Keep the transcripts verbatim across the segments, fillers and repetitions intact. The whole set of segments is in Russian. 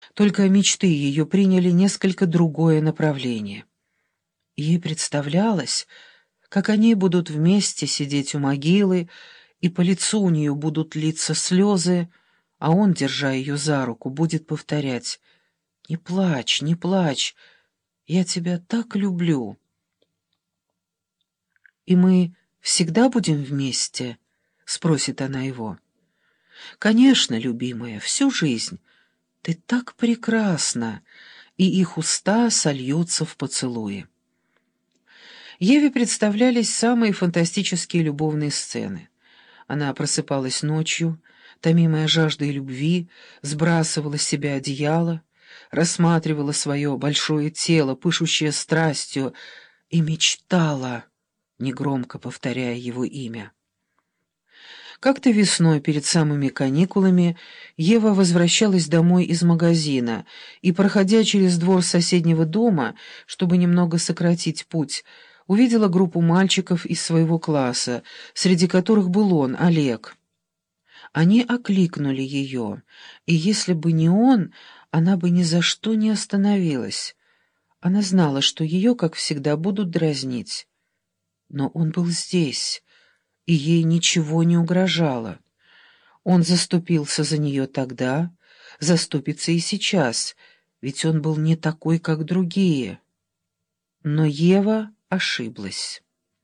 Только мечты ее приняли несколько другое направление. Ей представлялось, как они будут вместе сидеть у могилы, и по лицу у нее будут литься слезы, а он, держа ее за руку, будет повторять: «Не плачь, не плачь, я тебя так люблю». «И мы всегда будем вместе?» — спросит она его. «Конечно, любимая, всю жизнь. Ты так прекрасна!» И их уста сольются в поцелуе. Еве представлялись самые фантастические любовные сцены. Она просыпалась ночью, томимая жаждой любви, сбрасывала с себя одеяло, рассматривала свое большое тело, пышущее страстью, и мечтала, негромко повторяя его имя. Как-то весной, перед самыми каникулами, Ева возвращалась домой из магазина и, проходя через двор соседнего дома, чтобы немного сократить путь, увидела группу мальчиков из своего класса, среди которых был он, Олег. Они окликнули ее, и если бы не он, она бы ни за что не остановилась. Она знала, что ее, как всегда, будут дразнить. Но он был здесь, и ей ничего не угрожало. Он заступился за нее тогда, заступится и сейчас, ведь он был не такой, как другие. Но Ева ошиблась.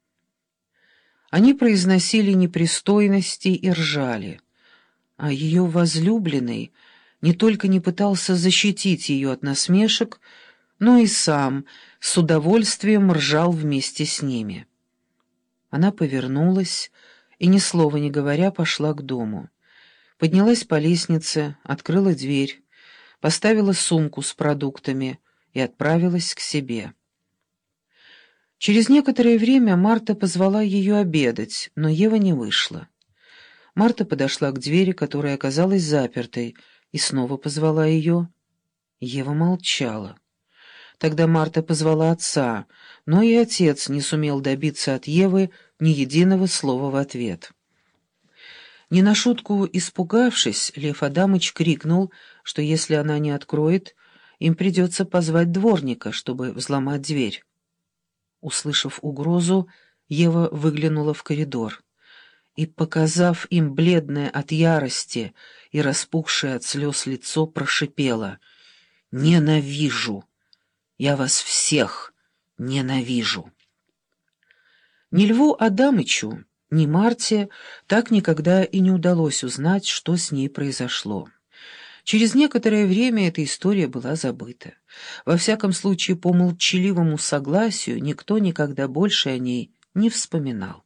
Они произносили непристойности и ржали, а ее возлюбленный не только не пытался защитить ее от насмешек, но и сам с удовольствием ржал вместе с ними. Она повернулась и, ни слова не говоря, пошла к дому. Поднялась по лестнице, открыла дверь, поставила сумку с продуктами и отправилась к себе. Через некоторое время Марта позвала ее обедать, но Ева не вышла. Марта подошла к двери, которая оказалась запертой, и снова позвала ее. Ева молчала. Тогда Марта позвала отца, но и отец не сумел добиться от Евы ни единого слова в ответ. Не на шутку испугавшись, Лев Адамыч крикнул, что если она не откроет, им придется позвать дворника, чтобы взломать дверь. Услышав угрозу, Ева выглянула в коридор и, показав им бледное от ярости и распухшее от слез лицо, прошипела: «Ненавижу! Я вас всех ненавижу!» Ни Льву Адамычу, ни Марте так никогда и не удалось узнать, что с ней произошло. Через некоторое время эта история была забыта. Во всяком случае, по молчаливому согласию никто никогда больше о ней не вспоминал.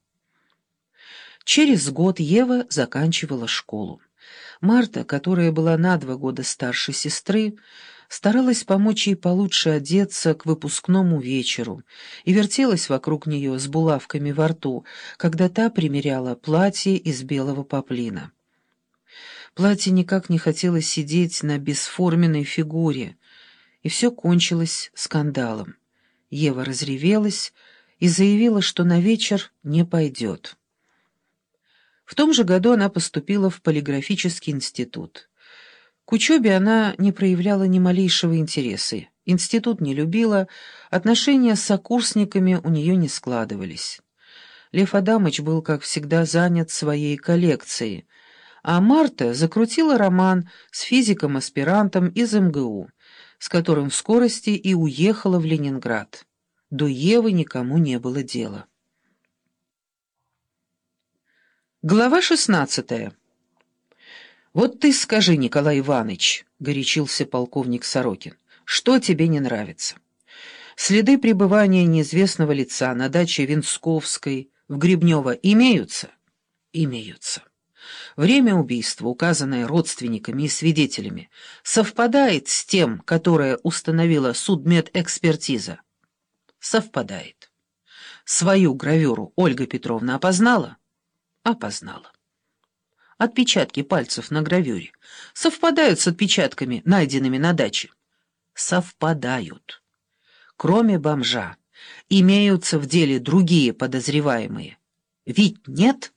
Через год Ева заканчивала школу. Марта, которая была на два года старше сестры, старалась помочь ей получше одеться к выпускному вечеру и вертелась вокруг нее с булавками во рту, когда та примеряла платье из белого поплина. Платье никак не хотело сидеть на бесформенной фигуре, и все кончилось скандалом. Ева разревелась и заявила, что на вечер не пойдет. В том же году она поступила в полиграфический институт. К учебе она не проявляла ни малейшего интереса. Институт не любила, отношения с сокурсниками у нее не складывались. Лев Адамыч был, как всегда, занят своей коллекцией, а Марта закрутила роман с физиком-аспирантом из эм гэ у, с которым в скорости и уехала в Ленинград. До Евы никому не было дела. Глава шестнадцатая. «Вот ты скажи, Николай Иванович, — горячился полковник Сорокин, — что тебе не нравится? Следы пребывания неизвестного лица на даче Винсковской в Гребнево имеются? Имеются. Время убийства, указанное родственниками и свидетелями, совпадает с тем, которое установила судмедэкспертиза? Совпадает. Свою гравюру Ольга Петровна опознала? Опознала. Отпечатки пальцев на гравюре совпадают с отпечатками, найденными на даче? Совпадают. Кроме бомжа, имеются в деле другие подозреваемые? Ведь нет?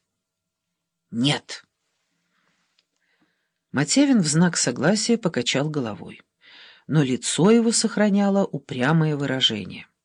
Нет. Матевин в знак согласия покачал головой. но лицо его сохраняло упрямое выражение.